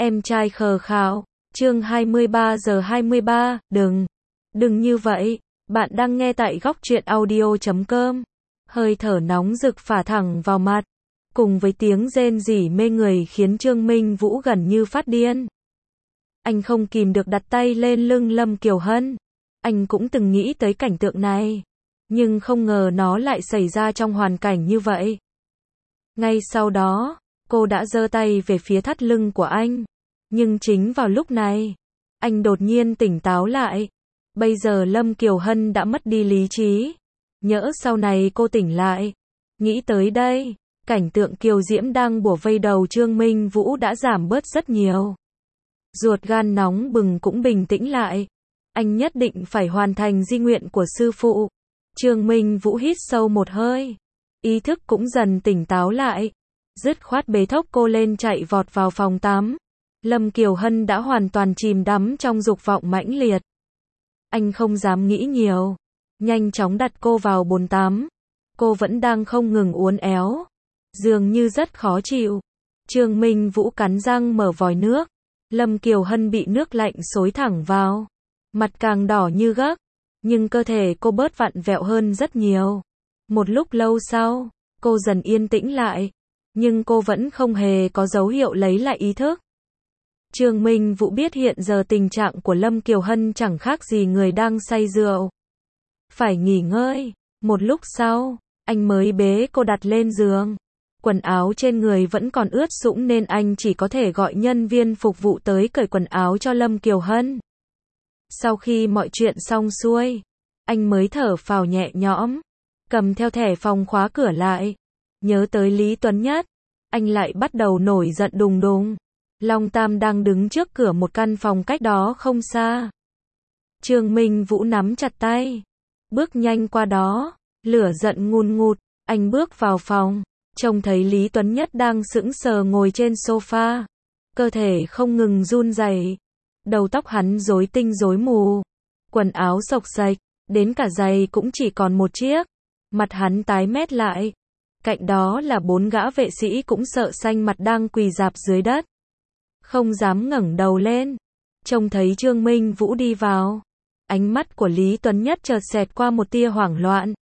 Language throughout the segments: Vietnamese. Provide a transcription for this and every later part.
Em trai khờ khạo, chương 23 giờ 23, đừng như vậy, bạn đang nghe tại góc truyện audio.com. Hơi thở nóng rực phả thẳng vào mặt, cùng với tiếng rên rỉ mê người khiến Trương Minh Vũ gần như phát điên. Anh không kìm được đặt tay lên lưng Lâm Kiều Hân. Anh cũng từng nghĩ tới cảnh tượng này, nhưng không ngờ nó lại xảy ra trong hoàn cảnh như vậy. Ngay sau đó, cô đã giơ tay về phía thắt lưng của anh. Nhưng chính vào lúc này, anh đột nhiên tỉnh táo lại. Bây giờ Lâm Kiều Hân đã mất đi lý trí. Nhỡ sau này cô tỉnh lại. Nghĩ tới đây, cảnh tượng kiều diễm đang bủa vây đầu Trương Minh Vũ đã giảm bớt rất nhiều. Ruột gan nóng bừng cũng bình tĩnh lại. Anh nhất định phải hoàn thành di nguyện của sư phụ. Trương Minh Vũ hít sâu một hơi. Ý thức cũng dần tỉnh táo lại. Dứt khoát bế thốc cô lên chạy vọt vào phòng tắm. Lâm Kiều Hân đã hoàn toàn chìm đắm trong dục vọng mãnh liệt. Anh không dám nghĩ nhiều. Nhanh chóng đặt cô vào bồn tắm. Cô vẫn đang không ngừng uốn éo. Dường như rất khó chịu. Trương Minh Vũ cắn răng mở vòi nước. Lâm Kiều Hân bị nước lạnh xối thẳng vào. Mặt càng đỏ như gấc. Nhưng cơ thể cô bớt vặn vẹo hơn rất nhiều. Một lúc lâu sau, cô dần yên tĩnh lại. Nhưng cô vẫn không hề có dấu hiệu lấy lại ý thức. Trương Minh Vũ biết hiện giờ tình trạng của Lâm Kiều Hân chẳng khác gì người đang say rượu. Phải nghỉ ngơi. Một lúc sau, anh mới bế cô đặt lên giường. Quần áo trên người vẫn còn ướt sũng nên anh chỉ có thể gọi nhân viên phục vụ tới cởi quần áo cho Lâm Kiều Hân. Sau khi mọi chuyện xong xuôi, anh mới thở phào nhẹ nhõm, cầm theo thẻ phòng khóa cửa lại. Nhớ tới Lý Tuấn Nhất, anh lại bắt đầu nổi giận đùng đùng. Long Tam đang đứng trước cửa một căn phòng cách đó không xa. Trương Minh Vũ nắm chặt tay, bước nhanh qua đó, lửa giận ngùn ngụt. Anh bước vào phòng, trông thấy Lý Tuấn Nhất đang sững sờ ngồi trên sofa, cơ thể không ngừng run rẩy, đầu tóc hắn rối tinh rối mù, quần áo xộc xệch, đến cả giày cũng chỉ còn một chiếc. Mặt hắn tái mét lại. Cạnh đó là 4 gã vệ sĩ cũng sợ xanh mặt đang quỳ rạp dưới đất, không dám ngẩng đầu lên. Trông thấy Trương Minh Vũ đi vào, ánh mắt của Lý Tuấn Nhất chợt xẹt qua một tia hoảng loạn.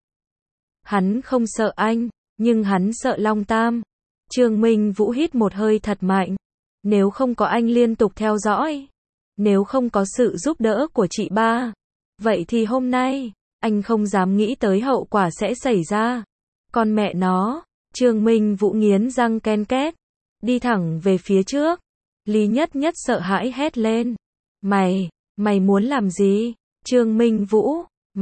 Hắn không sợ anh, nhưng hắn sợ Long Tam. Trương Minh Vũ hít một hơi thật mạnh. Nếu không có anh liên tục theo dõi, nếu không có sự giúp đỡ của chị ba, vậy thì hôm nay, anh không dám nghĩ tới hậu quả sẽ xảy ra. Con mẹ nó, Trương Minh Vũ nghiến răng ken két, đi thẳng về phía trước. Lý Nhất Nhất sợ hãi hét lên. Mày muốn làm gì? Trương Minh Vũ,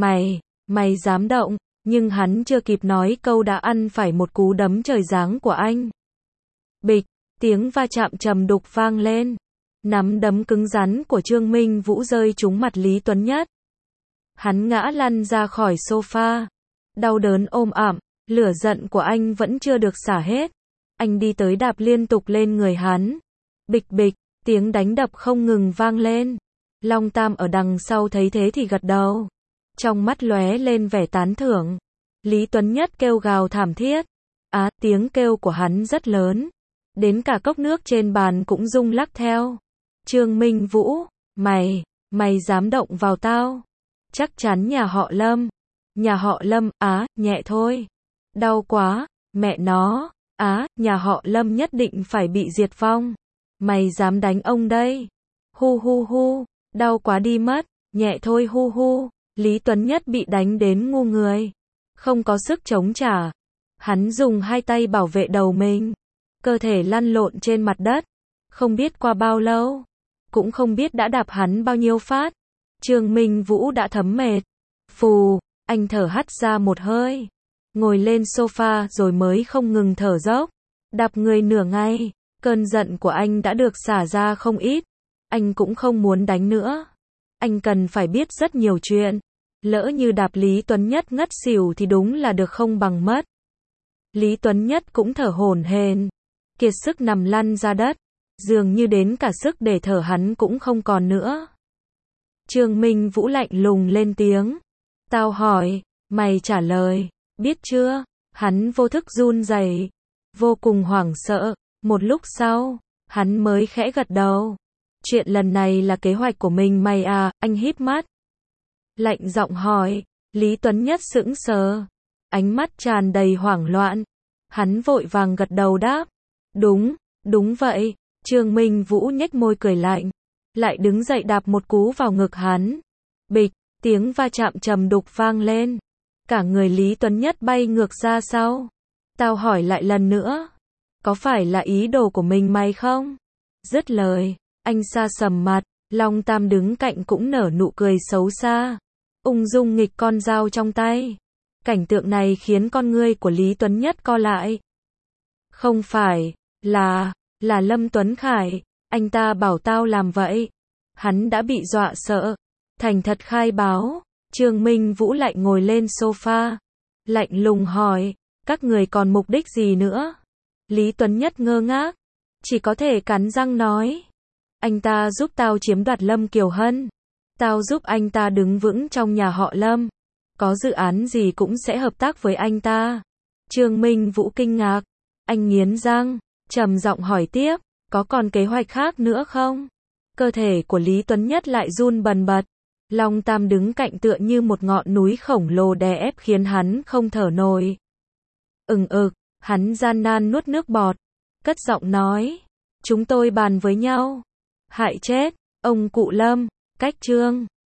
mày dám động, nhưng hắn chưa kịp nói câu đã ăn phải một cú đấm trời giáng của anh. Bịch, tiếng va chạm trầm đục vang lên. Nắm đấm cứng rắn của Trương Minh Vũ rơi trúng mặt Lý Tuấn Nhất. Hắn ngã lăn ra khỏi sofa. Đau đớn ôm ẩm, lửa giận của anh vẫn chưa được xả hết. Anh đi tới đạp liên tục lên người hắn. Bịch bịch, tiếng đánh đập không ngừng vang lên. Long Tam ở đằng sau thấy thế thì gật đầu, trong mắt lóe lên vẻ tán thưởng. Lý Tuấn Nhất kêu gào thảm thiết. Tiếng kêu của hắn rất lớn, đến cả cốc nước trên bàn cũng rung lắc theo. Trương Minh Vũ, mày dám động vào tao? Chắc chắn nhà họ Lâm. Nhà họ Lâm, nhẹ thôi. Đau quá, mẹ nó, nhà họ Lâm nhất định phải bị diệt vong. Mày dám đánh ông đây? Hu, đau quá đi mất, nhẹ thôi hu. Lý Tuấn Nhất bị đánh đến ngu người, không có sức chống trả. Hắn dùng 2 tay bảo vệ đầu mình, cơ thể lăn lộn trên mặt đất. Không biết qua bao lâu, cũng không biết đã đạp hắn bao nhiêu phát. Trương Minh Vũ đã thấm mệt. Phù, anh thở hắt ra một hơi, ngồi lên sofa rồi mới không ngừng thở dốc. Đạp người nửa ngày, cơn giận của anh đã được xả ra không ít. Anh cũng không muốn đánh nữa. Anh cần phải biết rất nhiều chuyện. Lỡ như đạp Lý Tuấn Nhất ngất xỉu thì đúng là được không bằng mất. Lý Tuấn Nhất cũng thở hổn hển, kiệt sức nằm lăn ra đất, dường như đến cả sức để thở hắn cũng không còn nữa. Trương Minh Vũ lạnh lùng lên tiếng. Tao hỏi, mày trả lời, biết chưa? Hắn vô thức run rẩy, vô cùng hoảng sợ. Một lúc sau, Hắn mới khẽ gật đầu. Chuyện lần này là kế hoạch của mình mày à, anh híp mắt. Lạnh giọng hỏi, Lý Tuấn Nhất sững sờ. Ánh mắt tràn đầy hoảng loạn. Hắn vội vàng gật đầu đáp. Đúng vậy. Trương Minh Vũ nhếch môi cười lạnh. Lại đứng dậy đạp một cú vào ngực hắn. Bịch, tiếng va chạm trầm đục vang lên. Cả người Lý Tuấn Nhất bay ngược ra sau. Tao hỏi lại lần nữa. Có phải là ý đồ của mình mày không? Dứt lời, anh sa sầm mặt. Long Tam đứng cạnh cũng nở nụ cười xấu xa. Ung dung nghịch con dao trong tay. Cảnh tượng này khiến con ngươi của Lý Tuấn Nhất co lại. Không phải, là Lâm Tuấn Khải, anh ta bảo tao làm vậy. Hắn đã bị dọa sợ. Thành thật khai báo. Trương Minh Vũ lại ngồi lên sofa. Lạnh lùng hỏi, các người còn mục đích gì nữa? Lý Tuấn Nhất ngơ ngác. Chỉ có thể cắn răng nói. Anh ta giúp tao chiếm đoạt Lâm Kiều Hân. Tao giúp anh ta đứng vững trong nhà họ Lâm. Có dự án gì cũng sẽ hợp tác với anh ta. Trương Minh Vũ kinh ngạc. Anh nghiến răng, trầm giọng hỏi tiếp, có còn kế hoạch khác nữa không? Cơ thể của Lý Tuấn Nhất lại run bần bật. Long Tam đứng cạnh tựa như một ngọn núi khổng lồ đè ép khiến hắn không thở nổi. Hắn gian nan nuốt nước bọt. Cất giọng nói, chúng tôi bàn với nhau. Hại chết, ông cụ Lâm, cách Trương